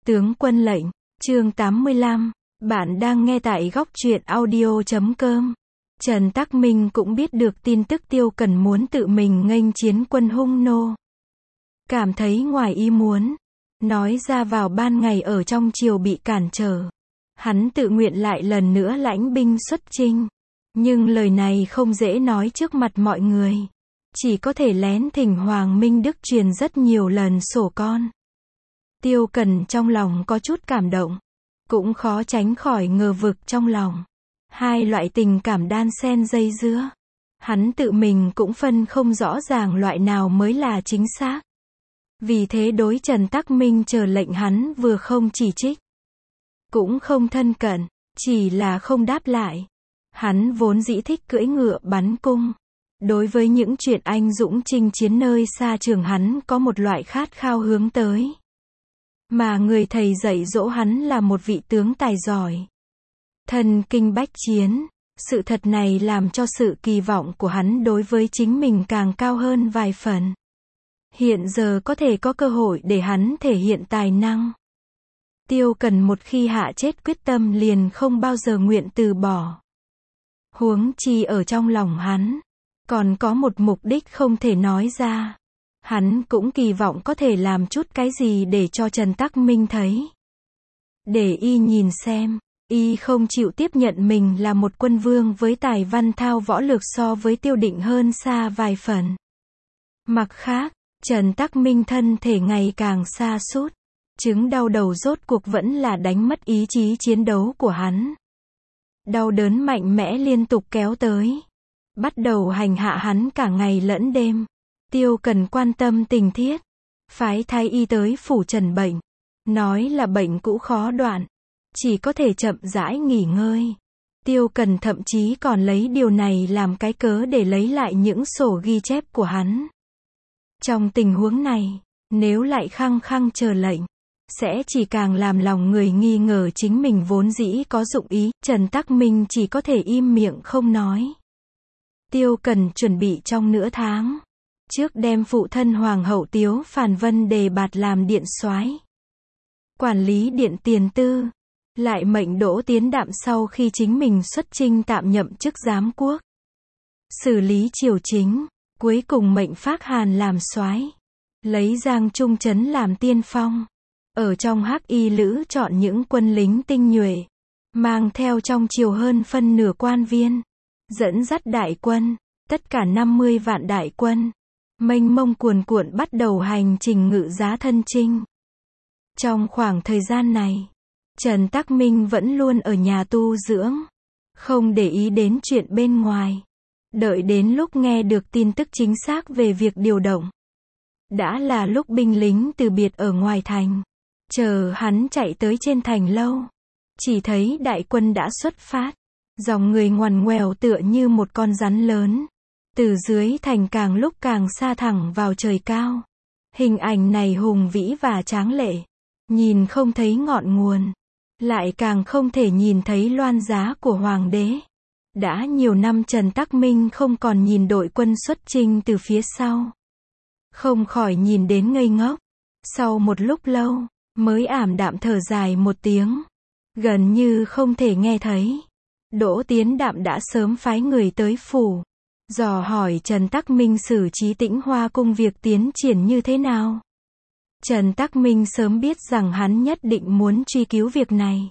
Tướng quân lệnh, chương 85, bạn đang nghe tại góc truyện audio.com. Trần Tắc Minh cũng biết được tin tức Tiêu Cần muốn tự mình nghênh chiến quân Hung Nô. Cảm thấy ngoài ý muốn, nói ra vào ban ngày ở trong triều bị cản trở. Hắn tự nguyện lại lần nữa lãnh binh xuất chinh. Nhưng lời này không dễ nói trước mặt mọi người. Chỉ có thể lén thỉnh Hoàng Minh Đức truyền rất nhiều lần sổ con. Tiêu Cần trong lòng có chút cảm động. Cũng khó tránh khỏi ngờ vực trong lòng. Hai loại tình cảm đan xen dây dưa. Hắn tự mình cũng phân không rõ ràng loại nào mới là chính xác. Vì thế đối Trần Tắc Minh chờ lệnh hắn vừa không chỉ trích, cũng không thân cận, chỉ là không đáp lại. Hắn vốn dĩ thích cưỡi ngựa bắn cung. Đối với những chuyện anh dũng chinh chiến nơi xa trường hắn có một loại khát khao hướng tới. Mà người thầy dạy dỗ hắn là một vị tướng tài giỏi. Thân kinh bách chiến. Sự thật này làm cho sự kỳ vọng của hắn đối với chính mình càng cao hơn vài phần. Hiện giờ có thể có cơ hội để hắn thể hiện tài năng. Tiêu Cần một khi hạ chết quyết tâm liền không bao giờ nguyện từ bỏ. Huống chi ở trong lòng hắn còn có một mục đích không thể nói ra. Hắn cũng kỳ vọng có thể làm chút cái gì để cho Trần Tắc Minh thấy. Để y nhìn xem, y không chịu tiếp nhận mình là một quân vương với tài văn thao võ lược so với Tiêu Định hơn xa vài phần. Mặt khác, Trần Tắc Minh thân thể ngày càng sa sút. Chứng đau đầu rốt cuộc vẫn là đánh mất ý chí chiến đấu của hắn. Đau đớn mạnh mẽ liên tục kéo tới. Bắt đầu hành hạ hắn cả ngày lẫn đêm. Tiêu Cần quan tâm tình thiết. Phái thái y tới phủ trần bệnh. Nói là bệnh cũ khó đoạn. Chỉ có thể chậm rãi nghỉ ngơi. Tiêu Cần thậm chí còn lấy điều này làm cái cớ để lấy lại những sổ ghi chép của hắn. Trong tình huống này, nếu lại khăng khăng chờ lệnh, sẽ chỉ càng làm lòng người nghi ngờ chính mình vốn dĩ có dụng ý. Trần Tắc Minh chỉ có thể im miệng không nói. Tiêu Cần chuẩn bị trong nửa tháng. Trước đem phụ thân Hoàng hậu Tiếu Phàn Vân đề bạt làm điện soái, quản lý điện tiền tư. Lại mệnh Đỗ Tiến Đạm sau khi chính mình xuất chinh tạm nhậm chức giám quốc, xử lý triều chính. Cuối cùng mệnh Phác Hàn làm soái, lấy Giang Trung Trấn làm tiên phong. Ở trong Hắc Y Lữ chọn những quân lính tinh nhuệ, mang theo trong triều hơn phân nửa quan viên, dẫn dắt đại quân, tất cả 50 vạn đại quân, mênh mông cuồn cuộn bắt đầu hành trình ngự giá thân chinh. Trong khoảng thời gian này, Trần Tắc Minh vẫn luôn ở nhà tu dưỡng, không để ý đến chuyện bên ngoài. Đợi đến lúc nghe được tin tức chính xác về việc điều động, đã là lúc binh lính từ biệt ở ngoài thành. Chờ hắn chạy tới trên thành lâu, chỉ thấy đại quân đã xuất phát. Dòng người ngoằn ngoèo tựa như một con rắn lớn. Từ dưới thành càng lúc càng xa thẳng vào trời cao. Hình ảnh này hùng vĩ và tráng lệ. Nhìn không thấy ngọn nguồn. Lại càng không thể nhìn thấy loan giá của hoàng đế. Đã nhiều năm Trần Tắc Minh không còn nhìn đội quân xuất chinh từ phía sau. Không khỏi nhìn đến ngây ngốc. Sau một lúc lâu, mới ảm đạm thở dài một tiếng. Gần như không thể nghe thấy. Đỗ Tiến Đạm đã sớm phái người tới phủ, dò hỏi Trần Tắc Minh xử trí Tĩnh Hoa cung việc tiến triển như thế nào. Trần Tắc Minh sớm biết rằng hắn nhất định muốn truy cứu việc này.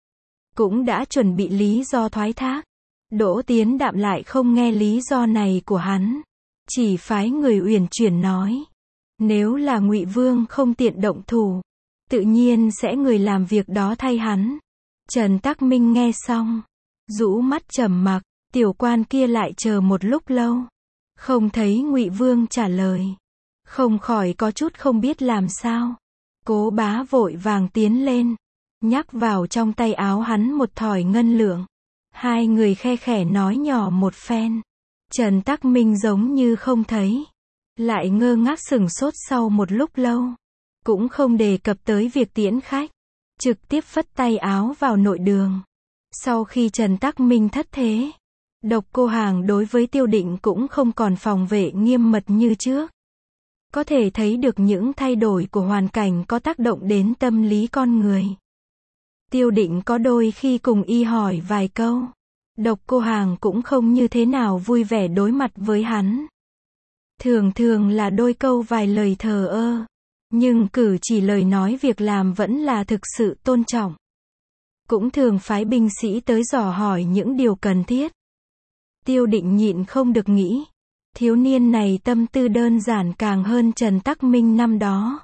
Cũng đã chuẩn bị lý do thoái thác. Đỗ Tiến Đạm lại không nghe lý do này của hắn. Chỉ phái người uyển chuyển nói. Nếu là Ngụy Vương không tiện động thủ, tự nhiên sẽ người làm việc đó thay hắn. Trần Tắc Minh nghe xong, rũ mắt trầm mặc. Tiểu quan kia lại chờ một lúc lâu, không thấy Ngụy Vương trả lời. Không khỏi có chút không biết làm sao. Cố Bá vội vàng tiến lên, nhắc vào trong tay áo hắn một thỏi ngân lượng. Hai người khe khẽ nói nhỏ một phen. Trần Tắc Minh giống như không thấy, lại ngơ ngác sửng sốt sau một lúc lâu. Cũng không đề cập tới việc tiễn khách, trực tiếp phất tay áo vào nội đường. Sau khi Trần Tắc Minh thất thế, Độc Cô Hàng đối với Tiêu Định cũng không còn phòng vệ nghiêm mật như trước. Có thể thấy được những thay đổi của hoàn cảnh có tác động đến tâm lý con người. Tiêu Định có đôi khi cùng y hỏi vài câu. Độc Cô Hàng cũng không như thế nào vui vẻ đối mặt với hắn. Thường thường là đôi câu vài lời thờ ơ. Nhưng cử chỉ lời nói việc làm vẫn là thực sự tôn trọng. Cũng thường phái binh sĩ tới dò hỏi những điều cần thiết. Tiêu Định nhịn không được nghĩ. Thiếu niên này tâm tư đơn giản càng hơn Trần Tắc Minh năm đó.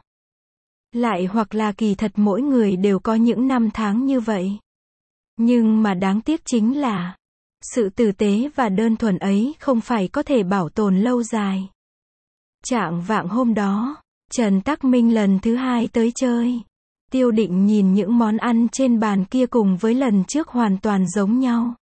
Lại hoặc là kỳ thật mỗi người đều có những năm tháng như vậy. Nhưng mà đáng tiếc chính là, sự tử tế và đơn thuần ấy không phải có thể bảo tồn lâu dài. Chạng vạng hôm đó, Trần Tắc Minh lần thứ hai tới chơi. Tiêu Định nhìn những món ăn trên bàn kia cùng với lần trước hoàn toàn giống nhau.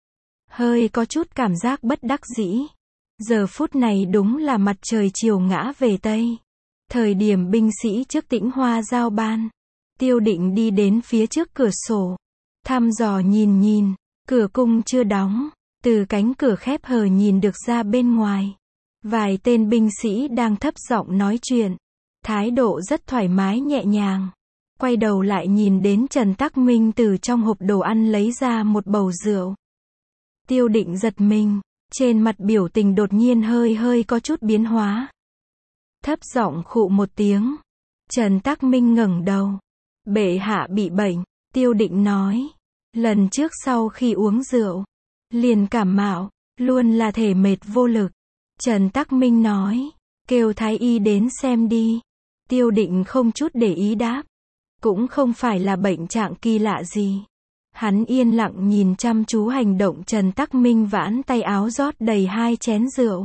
Hơi có chút cảm giác bất đắc dĩ. Giờ phút này đúng là mặt trời chiều ngã về Tây. Thời điểm binh sĩ trước Tĩnh Hoa giao ban. Tiêu Định đi đến phía trước cửa sổ. Thăm dò nhìn, cửa cung chưa đóng. Từ cánh cửa khép hờ nhìn được ra bên ngoài. Vài tên binh sĩ đang thấp giọng nói chuyện. Thái độ rất thoải mái nhẹ nhàng. Quay đầu lại nhìn đến Trần Tắc Minh từ trong hộp đồ ăn lấy ra một bầu rượu. Tiêu Định giật mình. Trên mặt biểu tình đột nhiên hơi có chút biến hóa. Thấp giọng khụ một tiếng. Trần Tắc Minh ngẩng đầu. Bệ hạ bị bệnh, Tiêu Định nói. Lần trước sau khi uống rượu, liền cảm mạo, luôn là thể mệt vô lực. Trần Tắc Minh nói, kêu thái y đến xem đi. Tiêu Định không chút để ý đáp. Cũng không phải là bệnh trạng kỳ lạ gì. Hắn yên lặng nhìn chăm chú hành động Trần Tắc Minh vãn tay áo rót đầy 2 chén rượu.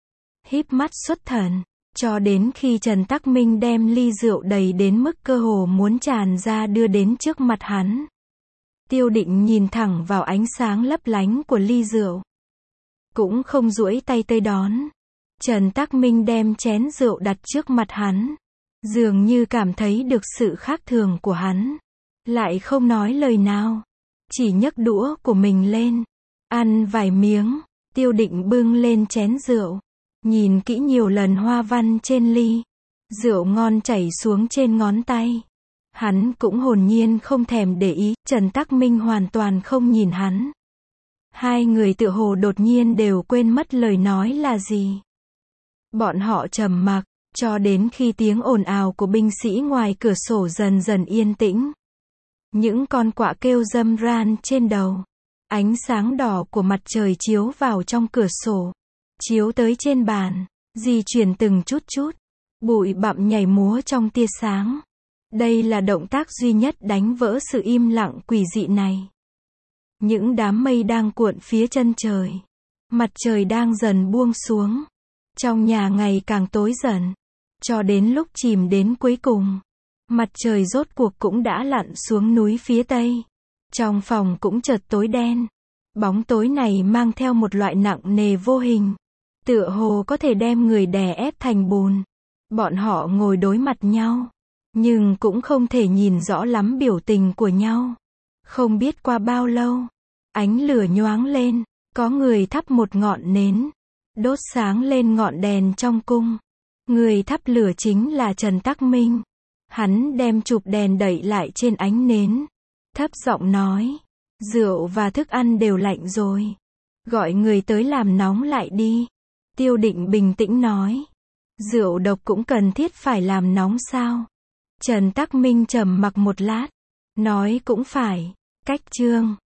Híp mắt xuất thần, cho đến khi Trần Tắc Minh đem ly rượu đầy đến mức cơ hồ muốn tràn ra đưa đến trước mặt hắn. Tiêu Định nhìn thẳng vào ánh sáng lấp lánh của ly rượu. Cũng không duỗi tay tới đón. Trần Tắc Minh đem chén rượu đặt trước mặt hắn. Dường như cảm thấy được sự khác thường của hắn. Lại không nói lời nào. Chỉ nhấc đũa của mình lên. Ăn vài miếng. Tiêu Định bưng lên chén rượu. Nhìn kỹ nhiều lần hoa văn trên ly. Rượu ngon chảy xuống trên ngón tay. Hắn cũng hồn nhiên không thèm để ý. Trần Tắc Minh hoàn toàn không nhìn hắn. Hai người tựa hồ đột nhiên đều quên mất lời nói là gì. Bọn họ trầm mặc. Cho đến khi tiếng ồn ào của binh sĩ ngoài cửa sổ dần dần yên tĩnh. Những con quạ kêu râm ran trên đầu. Ánh sáng đỏ của mặt trời chiếu vào trong cửa sổ. Chiếu tới trên bàn. Di chuyển từng chút. Bụi bặm nhảy múa trong tia sáng. Đây là động tác duy nhất đánh vỡ sự im lặng quỷ dị này. Những đám mây đang cuộn phía chân trời. Mặt trời đang dần buông xuống. Trong nhà ngày càng tối dần. Cho đến lúc chìm đến cuối cùng. Mặt trời rốt cuộc cũng đã lặn xuống núi phía tây. Trong phòng cũng chợt tối đen. Bóng tối này mang theo một loại nặng nề vô hình. Tựa hồ có thể đem người đè ép thành bùn. Bọn họ ngồi đối mặt nhau. Nhưng cũng không thể nhìn rõ lắm biểu tình của nhau. Không biết qua bao lâu. Ánh lửa nhoáng lên. Có người thắp một ngọn nến. Đốt sáng lên ngọn đèn trong cung. Người thắp lửa chính là Trần Tắc Minh. Hắn đem chụp đèn đẩy lại trên ánh nến. Thấp giọng nói. Rượu và thức ăn đều lạnh rồi. Gọi người tới làm nóng lại đi. Tiêu Định bình tĩnh nói. Rượu độc cũng cần thiết phải làm nóng sao? Trần Tắc Minh trầm mặc một lát. Nói cũng phải. Cách chương.